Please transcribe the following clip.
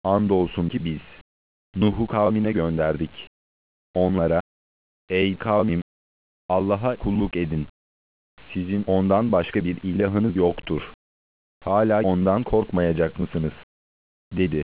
Andolsun ki biz Nuh'u kavmine gönderdik. Onlara, ey kavmim, Allah'a kulluk edin. Sizin ondan başka bir ilahınız yoktur. Hala ondan korkmayacak mısınız? Dedi.